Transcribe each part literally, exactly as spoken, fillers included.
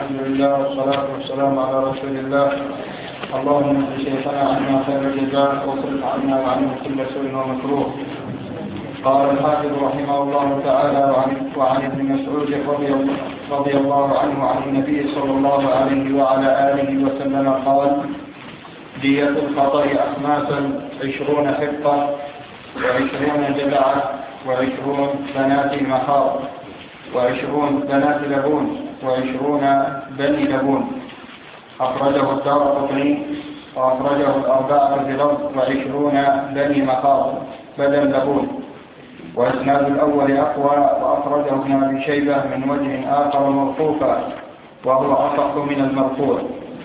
الحمد لله والصلاة والسلام على رسول الله. اللهم اجز شيخنا عنا خير الجزاء واصرف عنا وعنه كل سوء ومكروه. قال الحافظ رحمه الله تعالى وعن, وعن ابن مسعود رضي, رضي الله عنه عن النبي صلى الله عليه وعلى آله وسلم قال: دية الخطأ أخماسا عشرون حقة وعشرون جذعة وعشرون بنات مخاض وعشرون بنات لبون وعشرون بني لبون. أخرجه الدارقطني وأخرجه الأربعة في الأرض وعشرون بني مخاض بدل لبون. وإسناد الأول أقوى وأخرجه ابن أبي شيبة من وجه آخر موقوفا وهو أصح من المرفوع.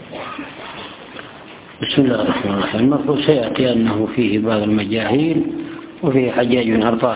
بسم الله الرحمن الرحيم. المرفوع سيأتي أنه فيه بعض المجاهيل وفيه حجاج بن أرطاه.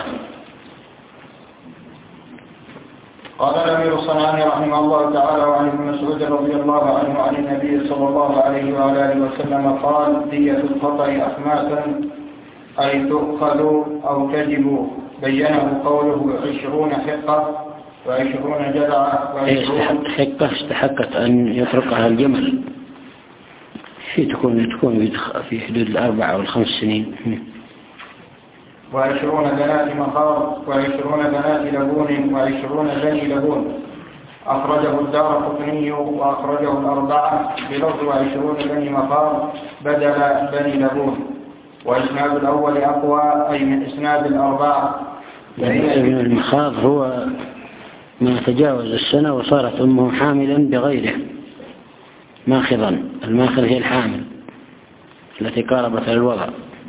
قال الأمير الصنعاني رحمه الله تعالى وعن ابن مسعود رضي الله عنه عن النبي صلى الله عليه وعلى آله وسلم قال: دية الخطأ أخماسا أي تؤخذ أو تجب. بينه قوله عشرون حقة وعشرون جذعة وعشرون حقة استحقت أن يطرقها الجمل في تكون تكون في حدود الأربع أو الخمس سنين. وعشرون بنات مخاض وعشرون بنات لبون وعشرون بني لبون. أخرجه الدارقطني وأخرجه الأربعة بلفظ وعشرون بني مخاض بدل بني لبون. وإسناد الأول أقوى أي من إسناد الأربعة. ابن المخاض هو ما تجاوز السنة وصارت أمه حاملا بغيره ماخضا. الماخض هي الحامل التي قاربت الوضع.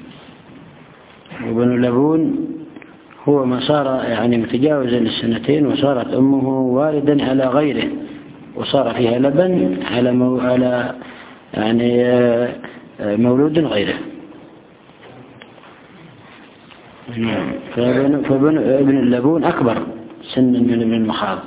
وابن لبون هو ما صار يعني متجاوزا للسنتين وصارت أمه والدا على غيره وصار فيها لبن على مو على يعني مولود غيره. فابن ابن اللبون أكبر سنا من ابن المخاض.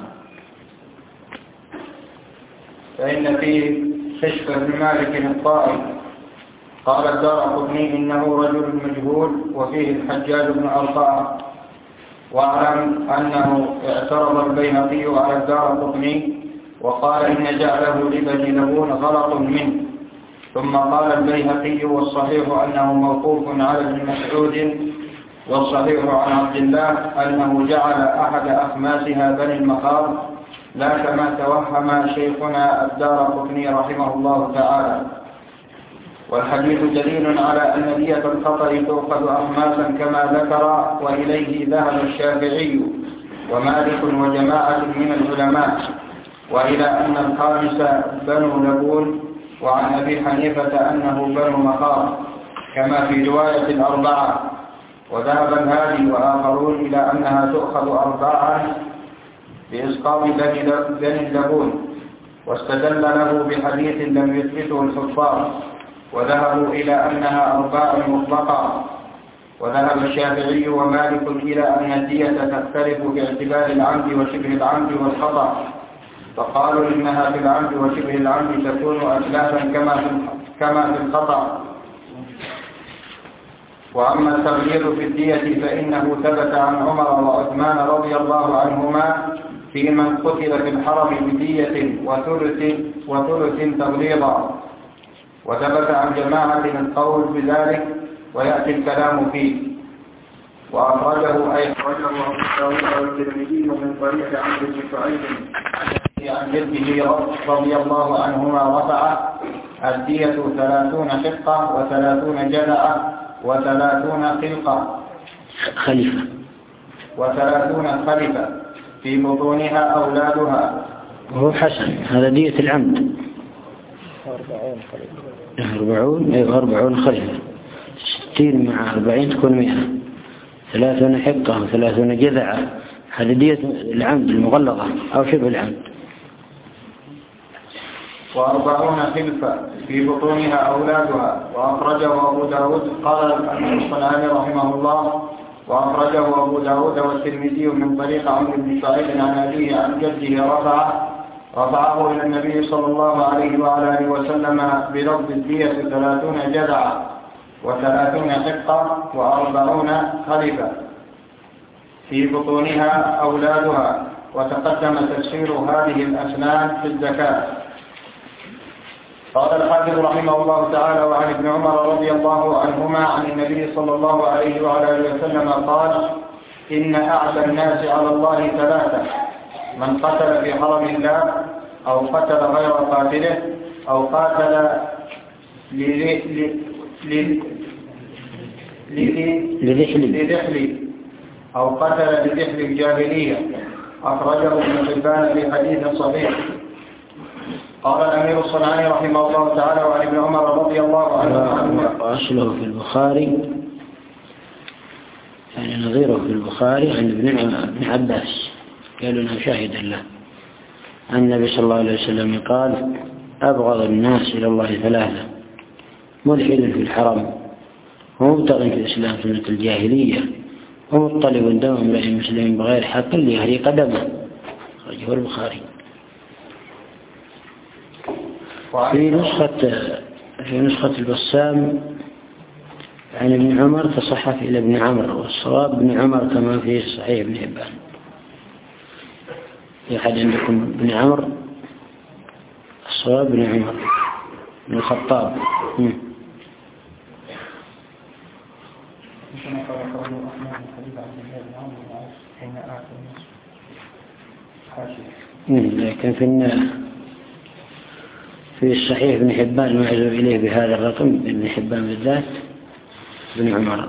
فإن في خشف بن مالك الطائي قال الدارقطني إنه رجل مجهول وفيه الحجاج بن أرطاه. واعلم أنه اعترض البيهقي على الدارقطني وقال إن جعله لبني لبون غلط منه. ثم قال البيهقي والصحيح أنه موقوف على ابن مسعود والصحيح عن عبد الله أنه جعل أحد أخماسها بني المخاض لا كما توهم شيخنا الدارقطني رحمه الله تعالى. والحديث دليل على أن دية الخطأ تؤخذ أخماسا كما ذكر، وإليه ذهب الشافعي ومالك وجماعة من العلماء، وإلى أن الخامس بنو لبون، وعن أبي حنيفة أنه بنو مخاض كما في رواية الأربعة. وذهب الهادي وآخرون إلى أنها تؤخذ أربعا بإسقاط بني اللبون، واستدل له بحديث لم يثبته الحفاظ، وذهبوا إلى أنها أرباع مطلقة. وذهب الشافعي ومالك إلى أن الدية تختلف باعتبار العمد وشبه العمد والخطأ، فقالوا إنها في العمد وشبه العمد تكون أتلافا كما في كما في الخطأ. وأما التغليظ في الدية فإنه ثبت عن عمر وعثمان رضي الله عنهما في من قتل في الحرم بدية وثلث وثلث تغليظا، وثبت عن جماعة القول بذلك ويأتي الكلام فيه. وأخرجه أي أخرجه أبو داود والترمذي من طريق عمرو بن سعيد عن جده رضي الله عنهما رفعه: الدية ثلاثون حقة وثلاثون جذعة وثلاثون خلقة خليفة وثلاثون خليفة في بطونها أولادها. وهو حسن. هذا دية العمد أربعون أي أربعون خليفة. ستين مع أربعين تكون مئة. ثلاثون حقة وثلاثون جذعة. هذا دية العمد المغلظة أو شبه العمد. وأربعون خلفة في بطونها أولادها. وأخرجه أبو داود. قال الأمير الصنعاني رحمه الله: وأخرجه أبو داود والترمذي من طريق عمرو بن سعيد عن أبيه عن جده رفعه رفعه إلى النبي صلى الله عليه وعلى آله وسلم بلفظ الدية ثلاثون جذعة وثلاثون حقة وأربعون خلفة في بطونها أولادها. وتقدم تفسير هذه الأسنان في الزكاة. قال الحافظ رحمه الله تعالى: وعن ابن عمر رضي الله عنهما عن النبي صلى الله عليه وعلى آله وسلم قال: إن أعدى الناس على الله ثلاثة: من قتل في حرم الله، أو قتل غير قاتله، أو قاتل لذحل أو قتل لذحل الجاهلية. أخرجه ابن حبان في حديث صحيح. قال الأمير الصنعاني رحمه الله تعالى: وعن ابن عمر رضي الله عنه وأصله في البخاري، يعني نظيره في البخاري عن ابن عباس قالوا انه شاهد له عن النبي صلى الله عليه وسلم قال: أبغض الناس إلى الله ثلاثة: ملحد في الحرم، ومبتغ في الإسلام سنة الجاهلية، ومطلب دم امرئ مسلم بغير حق ليهريق دمه. أخرجه البخاري. في نسخة في نسخة البسام عن ابن عمر تصحف إلى ابن عمرو، والصواب ابن عمر كما في صحيح ابن حبان. في أحد عندكم ابن عمرو؟ الصواب ابن عمر بن الخطاب. لكن في في الصحيح ابن حبان ما يعزو إليه بهذا الرقم، ابن حبان بالذات ابن عمر.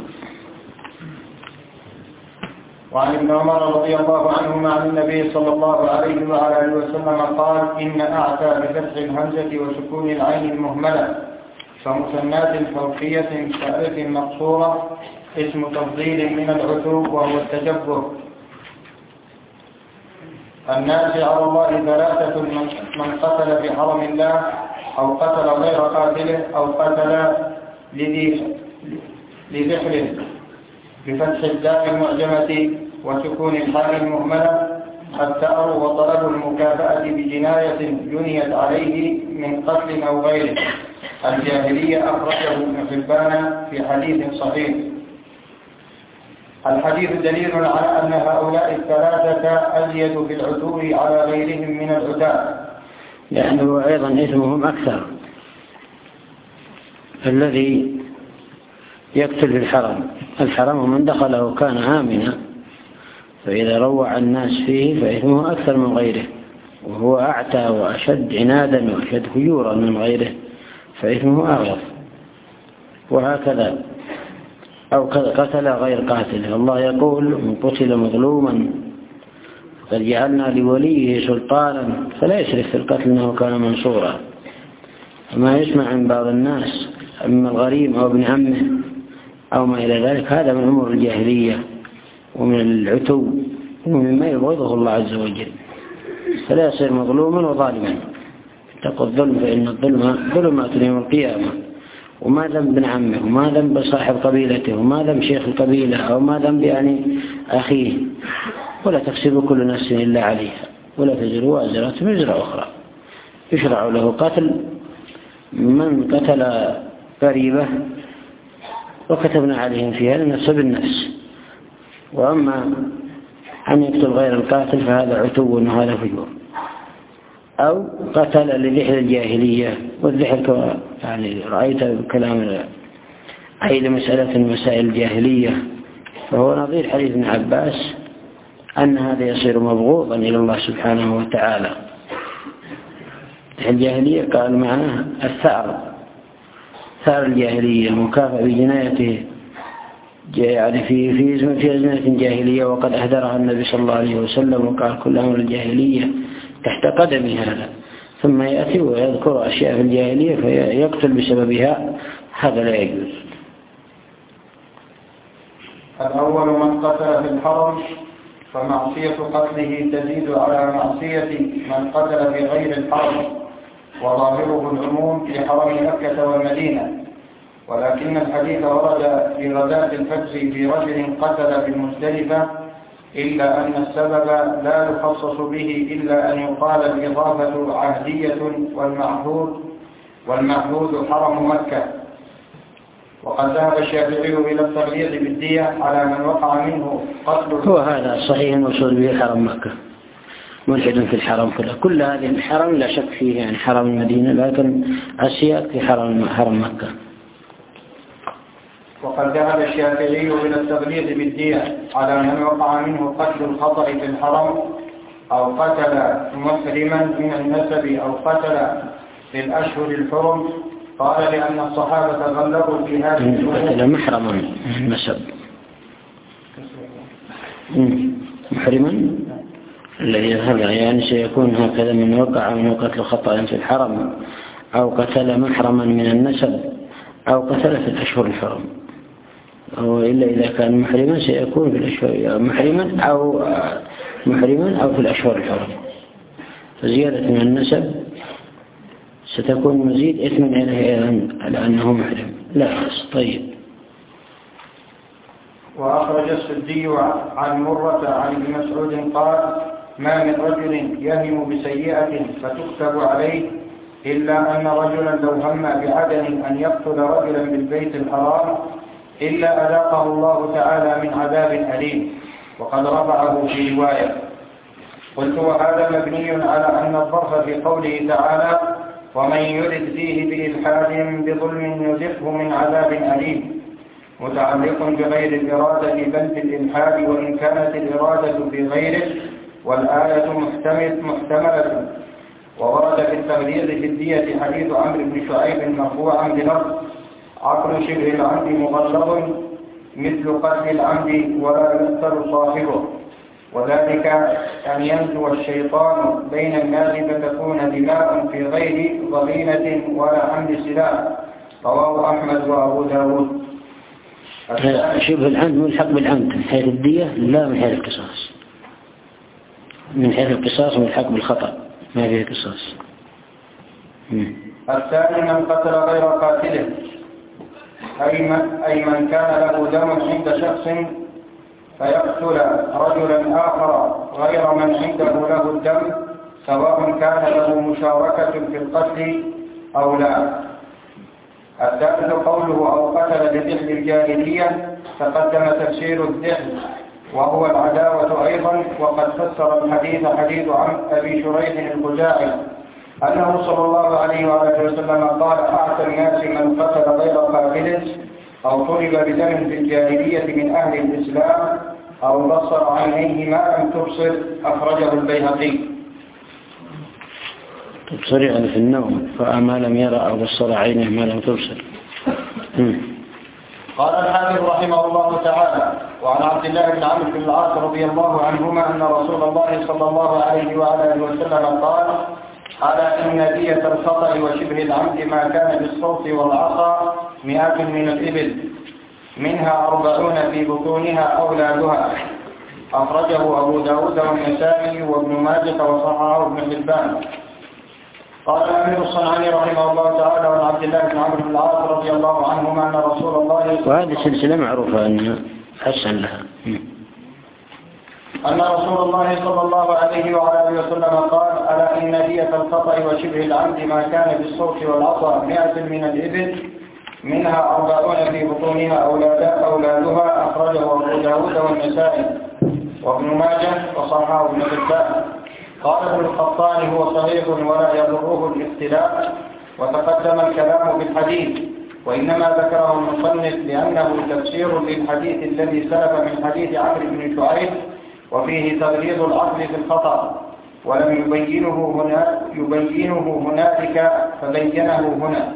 وعن ابن عمر رضي الله عنهما عن النبي صلى الله عليه وعلى آله وسلم قال: إن أعتى بفتح الهمزة وسكون العين المهملة فمثنات فوقية كألف مقصورة اسم تفضيل من العتو وهو التجبر. الناس على الله ثلاثة: من قتل في حرم الله، أو قتل غير قاتله، أو قتل لذحل بفتح الداء المعجمة وسكون الحاء المهملة. الثأر وطلب المكافأة بجناية جنيت عليه من قتل أو غيره. الجاهلية. أخرجه ابن حبان في حديث صحيح. الحديث دليل على أن هؤلاء الثلاثة أزيد في العتو على غيرهم من العتاة، لأنه أيضا إثمهم أكثر. الذي يقتل في الحرم، الحرم من دخله كان آمنا، فإذا روع الناس فيه فإثمه أكثر من غيره، وهو أعتى وأشد عنادا وأشد فجورا من غيره فإثمه أغلظ. وهكذا أو قتل غير قاتله. الله يقول: من قتل مظلوما قد جعلنا لوليه سلطانا فلا يسرف في القتل إنه كان منصورا. وما يسمع عن بعض الناس أما الغريم أو ابن عمه أو ما إلى ذلك، هذا من أمور الجاهلية ومن العتو ومما يبغضه الله عز وجل، فلا يصير مظلوما وظالما. اتقوا الظلم فإن الظلم ظلمات يوم القيامة. وما ذنب ابن عمه، وما ذنب صاحب قبيلته، وما ذنب شيخ القبيلة، أو ما ذنب يعني أخيه. ولا تكسب كل نفس إلا عليها، ولا تزر وازرة وزر أخرى. يشرع له قتل من قتل قريبه وكتبنا عليهم فيها النفس بالنفس. وأما أن يقتل غير القاتل فهذا عتو وهذا فجور. أو قتل لذحل الجاهلية، والذحل كما يعني رأيت بكلام أي مسألة مسائل الجاهلية، فهو نظير حديث ابن عباس أن هذا يصير مبغوضا إلى الله سبحانه وتعالى. الجاهلية قال معناه الثأر، ثأر الجاهلية المكافأة بجنايته يعني في في في أزمنة جاهلية، وقد أهدرها النبي صلى الله عليه وسلم وقال: كل أمر الجاهلية تحت قدمي هذا. ثم يأتي ويذكر أشياء في الجاهلية فيقتل بسببها، هذا لا يجوز. الأول: من قتل في الحرم فمعصية قتله تزيد على معصية من قتل في غير الحرم، وظاهره العموم في حرم مكة والمدينة. ولكن الحديث ورد في غداة الفجر في رجل قتل في المزدلفة، إلا أن السبب لا يخصص به إلا أن يقال الإضافة عهدية والمعهود والمعهود حرم مكة. وقد ذهب الشافعي إلى التغليظ بالدية على من وقع منه قتل. هو هذا صحيح المقصود به حرم مكة، ملحد في الحرم كله. كل هذه الحرم لا شك فيه، يعني حرم المدينة، لكن السياق في حرم حرم مكة. وقد ذهب الشافعي إلى التغليظ بالدية على من وقع منه قتل الخطأ في الحرم أو قتل محرما من النسب أو قتل في الأشهر الحرم. قال لأن الصحابة غلظوا في هذه الأمور. قتل محرما من النسب، محرما الذي يظهر يعني سيكون هكذا من وقع من قتل خطأ في الحرم أو قتل محرما من النسب أو قتل في الأشهر الحرم، أو إلا إذا كان محرما سيكون في الأشهر محرما أو محرما أو في الأشهر الحرم. فزيادة من النسب ستكون مزيد إثم عليه على أنه محرم. لا بأس. طيب. وأخرج السدي عن مرة عن ابن مسعود قال: ما من رجل يهم بسيئة فتكتب عليه إلا أن رجلا لو هم بعدل أن يقتل رجلا بالبيت الحرام إلا أذاقه الله تعالى من عذاب أليم. وقد رفعه في رواية. قلت: وهذا مبني على أن الظرف في قوله تعالى: ومن يرد فيه بإلحاد بظلم يذقه من عذاب أليم، متعلق بغير الإرادة بل بالإلحاد، وإن كانت الإرادة في غيره، والآية محتمل محتملة. وورد في التغليظ في الدية حديث عمرو بن شعيب مرفوعا بلفظ: عقل شبه العمد مغلظ مثل قتل العمد ولا يقتل صاحبه، وذلك أن ينزو الشيطان بين الناس فتكون دماء في غير ضغينة ولا حمل سلاح. رواه أحمد وأبو داود. شبه العمد ملحق بالعمد من حيث الدية، لا من حيث القصاص. من حيث القصاص ملحق بالخطأ، ما فيه قصاص. الثاني من قتل غير قاتله، أي من, أي من كان له دم عند شخص فيقتل رجلا آخر غير من عنده له الدم، سواء كان له مشاركة في القتل أو لا. الثالث قوله أو قتل بذحل الجاهلية، تقدم تفسير الذحل وهو العداوة أيضا. وقد فسر الحديث حديث عن أبي شريح الخزاعي أنه صلى الله عليه وآله وسلم قال: أعتى الناس من قتل غير قاتل أو طلب بدم في الجاهلية من أهل الإسلام أو بصر عينيه ما لم تبصر. أخرجه البيهقي. تبصر يعني في النوم، فما لم يرى أو بصر عينه ما لم تبصر. قال الحافظ رحمه الله تعالى: وعن عبد الله بن عمرو بن العاص رضي الله عنهما أن رسول الله صلى الله عليه وآله وسلم قال: ألا إن دية الخطأ وشبه العمد ما كان بالصوت والعصا مئات من الإبل، منها أربعون في بطونها أولادها. أخرجه أبو داود والنسائي وابن ماجه وصححه ابن حبان. قال الأمير الصنعاني رحمه الله تعالى: وعن عبد الله بن عمرو بن العاص رضي الله عنهما أن رسول الله، وهذه السلسلة معروفة أنها حسن لها، أن رسول الله صلى الله عليه وآله وسلم قال: ألا إن دية الخطأ وشبه العمد ما كان بالصوت والعصا مئة من الإبل، منها أربعون في بطونها أولادها. أخرجه أبو داود والنسائي وابن ماجه وصححه ابن حبان. قال ابن القطان: هو صحيح ولا يضره الاختلاف. وتقدم الكلام في الحديث، وإنما ذكره المصنف لأنه تفسير للحديث الذي سلف من حديث عمرو بن شعيب، وفيه تغليظ العقل في الخطأ، ولم يبينه هنا يبينه هنالك فبينه هنا.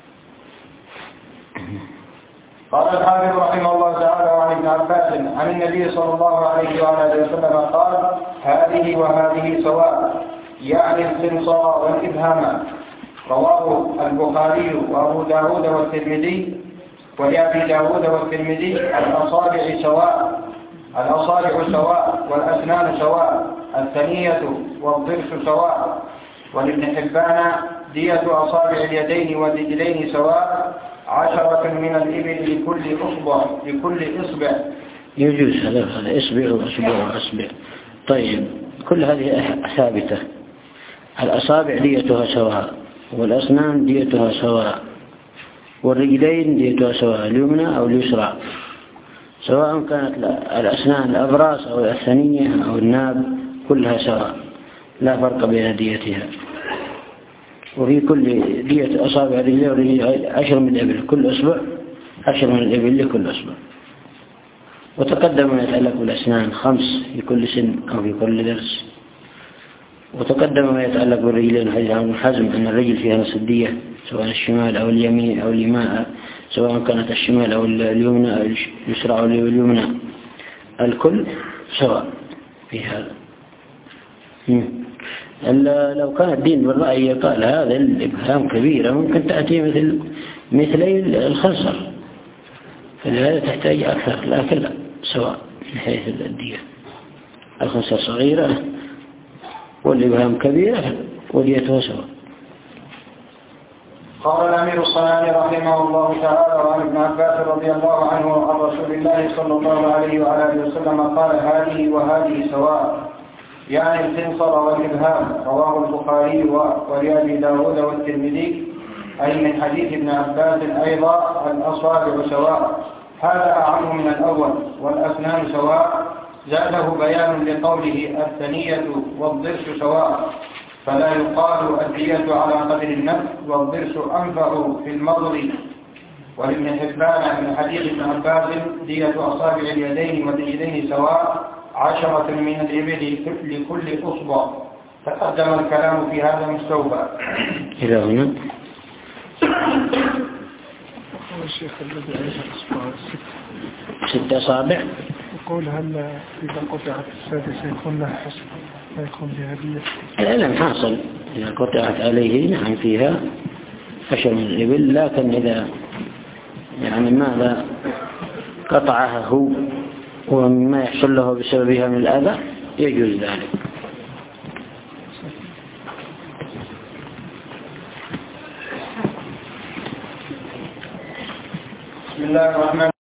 قال الحافظ رحمه الله تعالى: وعن ابن عباس عن النبي صلى الله عليه وآله وسلم قال: هذه وهذه سواء، يعني الخنصر والإبهام. رواه البخاري وأبو داود والترمذي. ولأبي داود والترمذي: الأصابع سواء، الأصابع سواء، والأسنان سواء، الثنية والضرس سواء. ولابن حبان: دية أصابع اليدين والرجلين سواء، عشرة من الإبل لكل إصبع لكل إصبع. يجوز هذا هذا إصبع وأصبع وأصبع. طيب، كل هذه ثابتة. الأصابع ديتها سواء، والأسنان ديتها سواء، والرجلين ديتها سواء، اليمنى أو اليسرى، سواء كانت الأسنان الأبراس أو الثنية أو الناب، كلها سواء. لا فرق بين ديتها. وفي كل دية أصابع رجلين عشر من الإبل، كل أسبوع عشر من الإبل لكل أسبوع. وتقدم ما يتعلق بالأسنان خمس في كل سن أو في كل درس. وتقدم ما يتعلق بالرجلين حديث عن حزم أن الرجل فيها نصف الدية سواء الشمال أو اليمين أو اليماء، سواء كانت الشمال أو اليمنى أو اليسرى أو اليمنى، الكل سواء في هذا. لو كان الدين بالرأي قال هذا الإبهام كبيرة ممكن تأتي مثل مثلي الخنصر، فلهذا تحتاج أكثر، لكن لا سواء من حيث الدية. الخنصر صغيرة والإبهام كبيرة وديتها سواء. قال الأمير الصنعاني رحمه الله تعالى وعن ابن عباس رضي الله عنه عن رسول الله صلى الله عليه وعلى آله وسلم قال هذه وهذه سواء، يعني الخنصر والإبهام. رواه البخاري ولأبي داود والترمذي، أي من حديث ابن عباس أيضا الأصابع سواء، هذا أعم من الأول. والأسنان سواء زاده بيان لقوله الثنية والضرس سواء، فلا يقال الدية على قدر النفس والضرس أنفع في المضغ. ولابن حبان من حديث ابن عباس دية أصابع اليدين والرجلين سواء، عشرة من الإبل لكل أصبع. تقدم الكلام في هذا مستوفى. إلى هنا الشيخ الذي عليه الأصبع ست أصابع، يقول هل إذا قطعت السادسة يكون لها حسن لا يكون بها دية؟ العلم حاصل إذا قطعت عليه نعم فيها عشر من الإبل، لكن إذا يعني ماذا قطعها هو وما يحصل له بسببها من الأذى يجوز ذلك. بسم الله الرحمن